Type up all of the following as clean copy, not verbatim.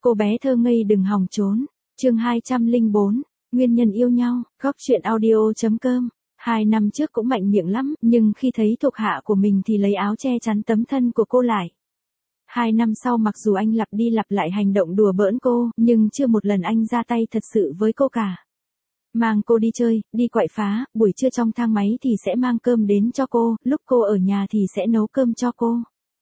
Cô bé thơ ngây đừng hòng trốn. Chương 204, nguyên nhân yêu nhau, góc truyện audio.com. 2 năm trước cũng mạnh miệng lắm, nhưng khi thấy thuộc hạ của mình thì lấy áo che chắn tấm thân của cô lại. 2 năm sau mặc dù anh lặp đi lặp lại hành động đùa bỡn cô, nhưng chưa một lần anh ra tay thật sự với cô cả. Mang cô đi chơi, đi quậy phá, buổi trưa trong thang máy thì sẽ mang cơm đến cho cô, lúc cô ở nhà thì sẽ nấu cơm cho cô.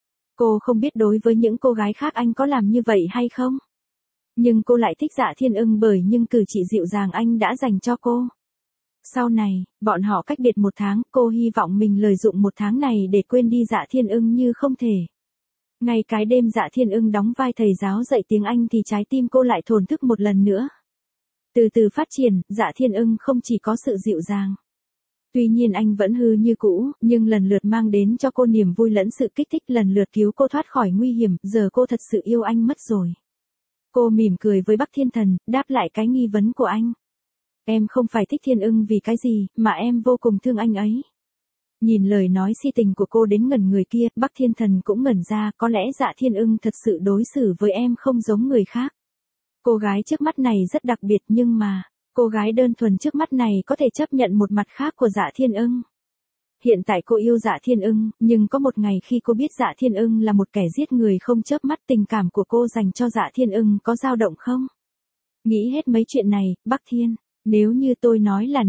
Cô không biết đối với những cô gái khác anh có làm như vậy hay không? Nhưng cô lại thích Dạ Thiên Ưng bởi những cử chỉ dịu dàng anh đã dành cho cô. Sau này, bọn họ cách biệt 1 tháng, cô hy vọng mình lợi dụng 1 tháng này để quên đi Dạ Thiên Ưng như không thể. Ngay cái đêm Dạ Thiên Ưng đóng vai thầy giáo dạy tiếng Anh thì trái tim cô lại thổn thức một lần nữa. Từ từ phát triển, Dạ Thiên Ưng không chỉ có sự dịu dàng. Tuy nhiên anh vẫn hư như cũ, nhưng lần lượt mang đến cho cô niềm vui lẫn sự kích thích, lần lượt cứu cô thoát khỏi nguy hiểm, giờ cô thật sự yêu anh mất rồi. Cô mỉm cười với Bắc Thiên Thần, đáp lại cái nghi vấn của anh. Em không phải thích Thiên Ưng vì cái gì, mà em vô cùng thương anh ấy. Nhìn lời nói si tình của cô đến ngẩn người kia, Bắc Thiên Thần cũng ngẩn ra, có lẽ Dạ Thiên Ưng thật sự đối xử với em không giống người khác. Cô gái trước mắt này rất đặc biệt nhưng mà, cô gái đơn thuần trước mắt này có thể chấp nhận một mặt khác của Dạ Thiên Ưng. Hiện tại cô yêu Dạ Thiên Ưng, nhưng có một ngày khi cô biết Dạ Thiên Ưng là một kẻ giết người không chớp mắt, tình cảm của cô dành cho Dạ Thiên Ưng có dao động không? Nghĩ hết mấy chuyện này, Bắc Thiên, nếu như tôi nói là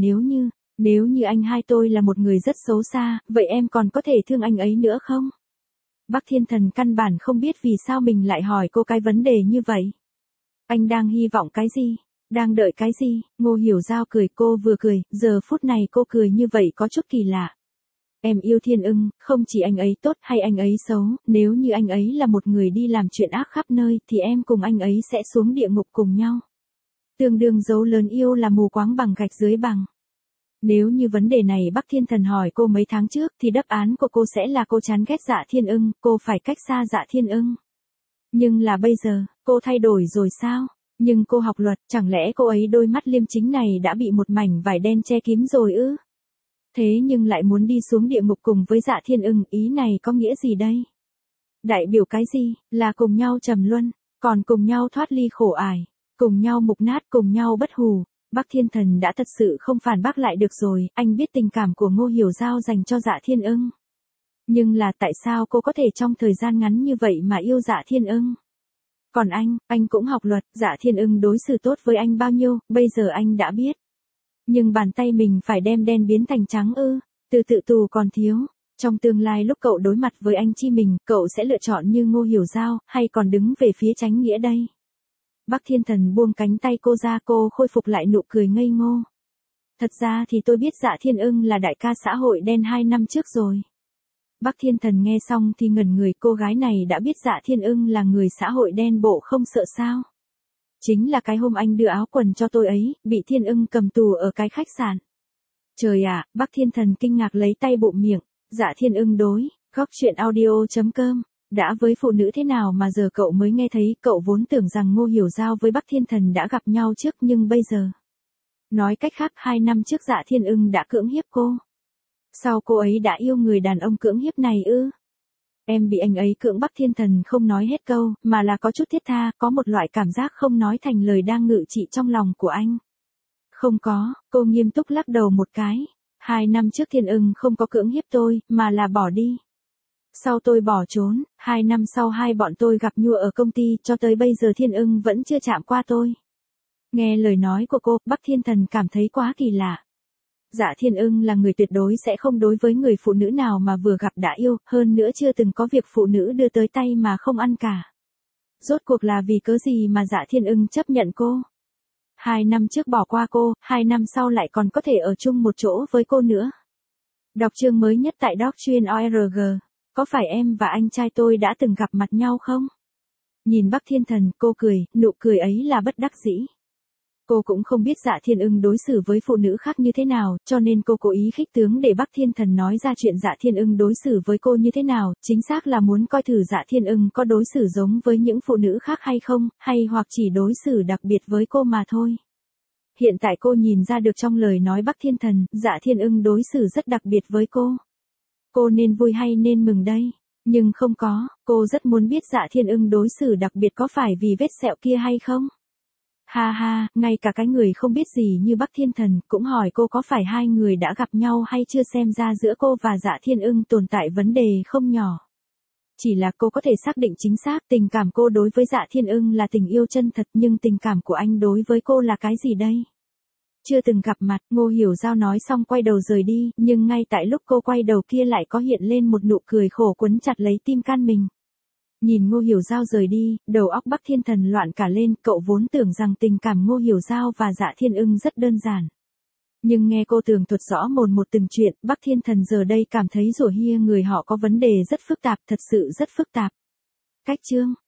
nếu như anh hai tôi là một người rất xấu xa, vậy em còn có thể thương anh ấy nữa không? Bắc Thiên Thần căn bản không biết vì sao mình lại hỏi cô cái vấn đề như vậy. Anh đang hy vọng cái gì? Đang đợi cái gì? Ngô Hiểu Giao cười, cô vừa cười, giờ phút này cô cười như vậy có chút kỳ lạ. Em yêu Thiên Ưng, không chỉ anh ấy tốt hay anh ấy xấu, nếu như anh ấy là một người đi làm chuyện ác khắp nơi thì em cùng anh ấy sẽ xuống địa ngục cùng nhau. Tương đương dấu lớn yêu là mù quáng bằng gạch dưới bằng. Nếu như vấn đề này Bắc Thiên Thần hỏi cô mấy tháng trước thì đáp án của cô sẽ là cô chán ghét Dạ Thiên Ưng, cô phải cách xa Dạ Thiên Ưng. Nhưng là bây giờ, cô thay đổi rồi sao? Nhưng cô học luật, chẳng lẽ cô ấy đôi mắt liêm chính này đã bị một mảnh vải đen che kín rồi ư? Thế nhưng lại muốn đi xuống địa ngục cùng với Dạ Thiên Ưng, ý này có nghĩa gì đây? Đại biểu cái gì? Là cùng nhau trầm luân, còn cùng nhau thoát ly khổ ải, cùng nhau mục nát, cùng nhau bất hủ. Bắc Thiên Thần đã thật sự không phản bác lại được rồi, anh biết tình cảm của Ngô Hiểu Giao dành cho Dạ Thiên Ưng. Nhưng là tại sao cô có thể trong thời gian ngắn như vậy mà yêu Dạ Thiên Ưng? Còn anh cũng học luật, Dạ Thiên Ưng đối xử tốt với anh bao nhiêu, bây giờ anh đã biết. Nhưng bàn tay mình phải đem đen biến thành trắng ư, từ tự tù còn thiếu. Trong tương lai lúc cậu đối mặt với anh chi mình, cậu sẽ lựa chọn như Ngô Hiểu Giao, hay còn đứng về phía Chánh Nghĩa đây? Bắc Thiên Thần buông cánh tay cô ra, cô khôi phục lại nụ cười ngây ngô. Thật ra thì tôi biết Dạ Thiên Ưng là đại ca xã hội đen 2 năm trước rồi. Bắc Thiên Thần nghe xong thì ngẩn người, cô gái này đã biết Dạ Thiên Ưng là người xã hội đen bộ không sợ sao. Chính là cái hôm anh đưa áo quần cho tôi ấy, bị Thiên Ưng cầm tù ở cái khách sạn. Trời ạ, Bắc Thiên Thần kinh ngạc lấy tay bụm miệng, Dạ Thiên Ưng đối, góc truyện audio.com. Đã với phụ nữ thế nào mà giờ cậu mới nghe thấy, cậu vốn tưởng rằng Ngô Hiểu Giao với Bắc Thiên Thần đã gặp nhau trước nhưng bây giờ. Nói cách khác 2 năm trước Dạ Thiên Ưng đã cưỡng hiếp cô. Sao cô ấy đã yêu người đàn ông cưỡng hiếp này ư? Em bị anh ấy cưỡng, Bắc Thiên Thần không nói hết câu, mà là có chút thiết tha, có một loại cảm giác không nói thành lời đang ngự trị trong lòng của anh. Không có, cô nghiêm túc lắc đầu một cái. 2 năm trước Thiên Ưng không có cưỡng hiếp tôi, mà là bỏ đi. Sau tôi bỏ trốn, 2 năm sau hai bọn tôi gặp nhua ở công ty, cho tới bây giờ Thiên Ưng vẫn chưa chạm qua tôi. Nghe lời nói của cô, Bắc Thiên Thần cảm thấy quá kỳ lạ. Dạ Thiên Ưng là người tuyệt đối sẽ không đối với người phụ nữ nào mà vừa gặp đã yêu, hơn nữa chưa từng có việc phụ nữ đưa tới tay mà không ăn cả. Rốt cuộc là vì cớ gì mà Dạ Thiên Ưng chấp nhận cô? 2 năm trước bỏ qua cô, 2 năm sau lại còn có thể ở chung một chỗ với cô nữa. Đọc chương mới nhất tại Doc Chuyên ORG. Có phải em và anh trai tôi đã từng gặp mặt nhau không? Nhìn Bắc Thiên Thần, cô cười, nụ cười ấy là bất đắc dĩ. Cô cũng không biết Dạ Thiên Ưng đối xử với phụ nữ khác như thế nào, cho nên cô cố ý khích tướng để Bắc Thiên Thần nói ra chuyện Dạ Thiên Ưng đối xử với cô như thế nào, chính xác là muốn coi thử Dạ Thiên Ưng có đối xử giống với những phụ nữ khác hay không, hay hoặc chỉ đối xử đặc biệt với cô mà thôi. Hiện tại cô nhìn ra được trong lời nói Bắc Thiên Thần, Dạ Thiên Ưng đối xử rất đặc biệt với cô. Cô nên vui hay nên mừng đây? Nhưng không có, cô rất muốn biết Dạ Thiên Ưng đối xử đặc biệt có phải vì vết sẹo kia hay không? Ha ha, ngay cả cái người không biết gì như Bắc Thiên Thần cũng hỏi cô có phải hai người đã gặp nhau hay chưa, xem ra giữa cô và Dạ Thiên Ưng tồn tại vấn đề không nhỏ. Chỉ là cô có thể xác định chính xác tình cảm cô đối với Dạ Thiên Ưng là tình yêu chân thật, nhưng tình cảm của anh đối với cô là cái gì đây? Chưa từng gặp mặt, Ngô Hiểu Giao nói xong quay đầu rời đi, nhưng ngay tại lúc cô quay đầu kia lại có hiện lên một nụ cười khổ quấn chặt lấy tim can mình. Nhìn Ngô Hiểu Giao rời đi, đầu óc Bắc Thiên Thần loạn cả lên, cậu vốn tưởng rằng tình cảm Ngô Hiểu Giao và Dạ Thiên Ưng rất đơn giản. Nhưng nghe cô tường thuật rõ một từng chuyện, Bắc Thiên Thần giờ đây cảm thấy rủa hia người họ có vấn đề rất phức tạp, thật sự rất phức tạp. Cách chương